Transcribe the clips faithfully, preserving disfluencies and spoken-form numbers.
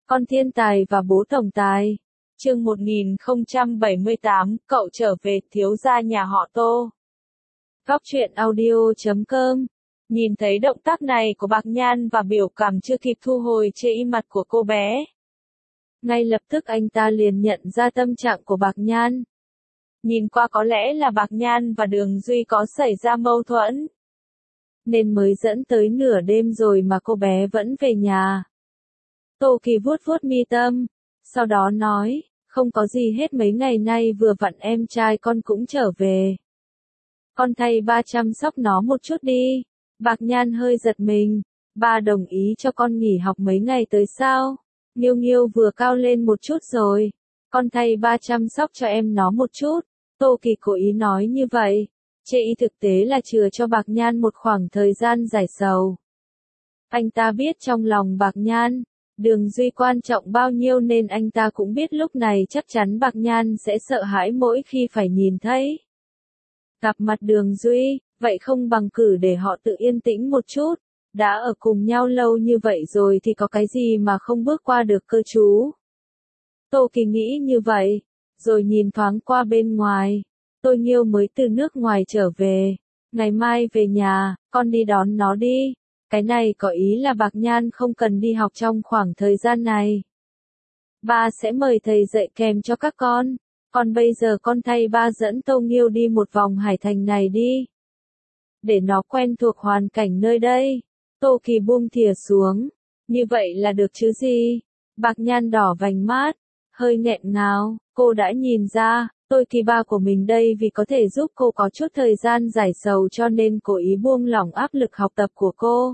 Con thiên tài và bố tổng tài. Chương một nghìn không trăm bảy mươi tám, cậu trở về, thiếu gia nhà họ Tô. Góc truyện audio chấm com. Nhìn thấy động tác này của Bạc Nhan và biểu cảm chưa kịp thu hồi trên mặt của cô bé, ngay lập tức anh ta liền nhận ra tâm trạng của Bạc Nhan. Nhìn qua có lẽ là Bạc Nhan và Đường Duy có xảy ra mâu thuẫn, nên mới dẫn tới nửa đêm rồi mà cô bé vẫn về nhà. Tô Kỳ vuốt vuốt mi tâm, sau đó nói, không có gì hết, mấy ngày nay vừa vặn em trai con cũng trở về. Con thay ba chăm sóc nó một chút đi. Bạc Nhan hơi giật mình, ba đồng ý cho con nghỉ học mấy ngày tới sao? Nghiêu Nghiêu vừa cao lên một chút rồi, con thay ba chăm sóc cho em nó một chút. Tô Kỳ cố ý nói như vậy, chê ý thực tế là chừa cho Bạc Nhan một khoảng thời gian giải sầu. Anh ta biết trong lòng Bạc Nhan, Đường Duy quan trọng bao nhiêu nên anh ta cũng biết lúc này chắc chắn Bạc Nhan sẽ sợ hãi mỗi khi phải nhìn thấy gặp mặt Đường Duy, vậy không bằng cử để họ tự yên tĩnh một chút, đã ở cùng nhau lâu như vậy rồi thì có cái gì mà không bước qua được cơ chú. Tô Kỳ nghĩ như vậy, rồi nhìn thoáng qua bên ngoài, Tôi Nghiêu mới từ nước ngoài trở về, ngày mai về nhà, con đi đón nó đi. Cái này có ý là Bạc Nhan không cần đi học trong khoảng thời gian này. Ba sẽ mời thầy dạy kèm cho các con, còn bây giờ con thay ba dẫn Tô Nghiêu đi một vòng Hải Thành này đi, để nó quen thuộc hoàn cảnh nơi đây. Tô Kỳ buông thìa xuống, như vậy là được chứ gì? Bạc Nhan đỏ vành mắt, hơi nghẹn ngào, cô đã nhìn ra, tôi Kỳ ba của mình đây vì có thể giúp cô có chút thời gian giải sầu cho nên cố ý buông lỏng áp lực học tập của cô,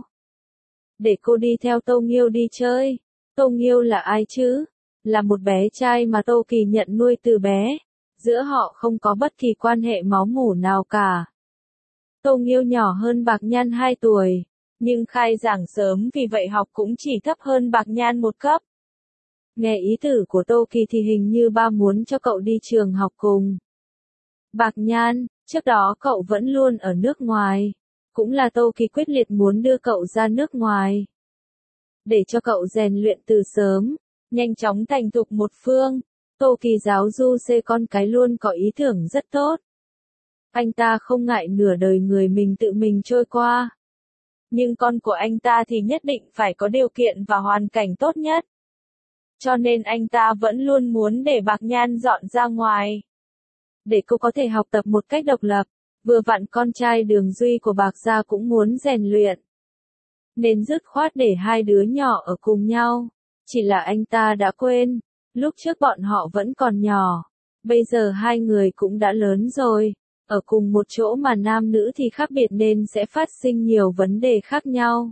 để cô đi theo Tô Nghiêu đi chơi. Tô Nghiêu là ai chứ? Là một bé trai mà Tô Kỳ nhận nuôi từ bé, giữa họ không có bất kỳ quan hệ máu mủ nào cả. Tô Nghiêu nhỏ hơn Bạc Nhan hai tuổi, nhưng khai giảng sớm vì vậy học cũng chỉ thấp hơn Bạc Nhan một cấp. Nghe ý tử của Tô Kỳ thì hình như ba muốn cho cậu đi trường học cùng Bạc Nhan, trước đó cậu vẫn luôn ở nước ngoài, cũng là Tô Kỳ quyết liệt muốn đưa cậu ra nước ngoài, để cho cậu rèn luyện từ sớm, nhanh chóng thành thục một phương. Tô Kỳ giáo du xê con cái luôn có ý tưởng rất tốt. Anh ta không ngại nửa đời người mình tự mình trôi qua. Nhưng con của anh ta thì nhất định phải có điều kiện và hoàn cảnh tốt nhất. Cho nên anh ta vẫn luôn muốn để Bạc Nhan dọn ra ngoài, để cô có thể học tập một cách độc lập. Vừa vặn con trai Đường Duy của Bạc gia cũng muốn rèn luyện, nên dứt khoát để hai đứa nhỏ ở cùng nhau. Chỉ là anh ta đã quên, lúc trước bọn họ vẫn còn nhỏ, bây giờ hai người cũng đã lớn rồi, ở cùng một chỗ mà nam nữ thì khác biệt nên sẽ phát sinh nhiều vấn đề khác nhau.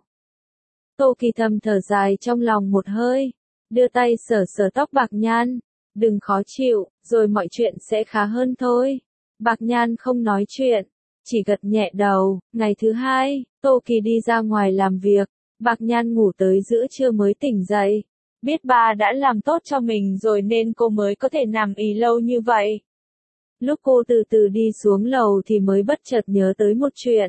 Tô Kỳ thầm thở dài trong lòng một hơi, đưa tay sờ sờ tóc Bạc Nhan, đừng khó chịu, rồi mọi chuyện sẽ khá hơn thôi. Bạc Nhan không nói chuyện, chỉ gật nhẹ đầu. Ngày thứ hai, Tô Kỳ đi ra ngoài làm việc, Bạc Nhan ngủ tới giữa trưa mới tỉnh dậy. Biết ba đã làm tốt cho mình rồi nên cô mới có thể nằm ì lâu như vậy. Lúc cô từ từ đi xuống lầu thì mới bất chợt nhớ tới một chuyện.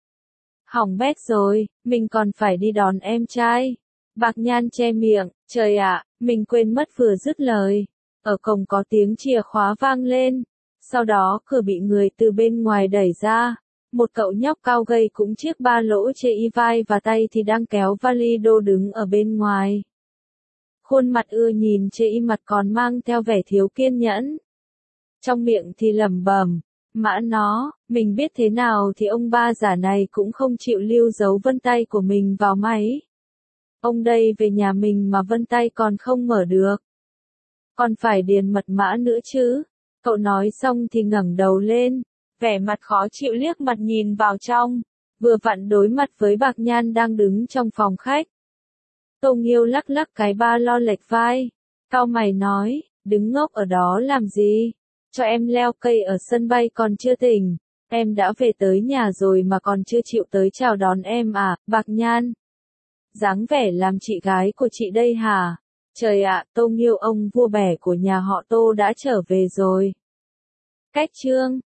Hỏng bét rồi, mình còn phải đi đón em trai. Bạc Nhan che miệng, trời ạ, mình quên mất vừa dứt lời. Ở cổng có tiếng chìa khóa vang lên, sau đó cửa bị người từ bên ngoài đẩy ra. Một cậu nhóc cao gầy cũng chiếc ba lỗ chê y vai và tay thì đang kéo vali đô đứng ở bên ngoài. Khuôn mặt ưa nhìn chê y mặt còn mang theo vẻ thiếu kiên nhẫn. Trong miệng thì lẩm bẩm, mã nó, mình biết thế nào thì ông ba giả này cũng không chịu lưu dấu vân tay của mình vào máy. Ông đây về nhà mình mà vân tay còn không mở được, còn phải điền mật mã nữa chứ. Cậu nói xong thì ngẩng đầu lên, vẻ mặt khó chịu liếc mặt nhìn vào trong, vừa vặn đối mặt với Bạc Nhan đang đứng trong phòng khách. Tô Nghiêu lắc lắc cái ba lo lệch vai, cau mày nói, đứng ngốc ở đó làm gì? Cho em leo cây ở sân bay còn chưa tỉnh, em đã về tới nhà rồi mà còn chưa chịu tới chào đón em à? Bạc Nhan, dáng vẻ làm chị gái của chị đây hả? Trời ạ, Tô Nghiêu ông vua bẻ của nhà họ Tô đã trở về rồi. Cách chương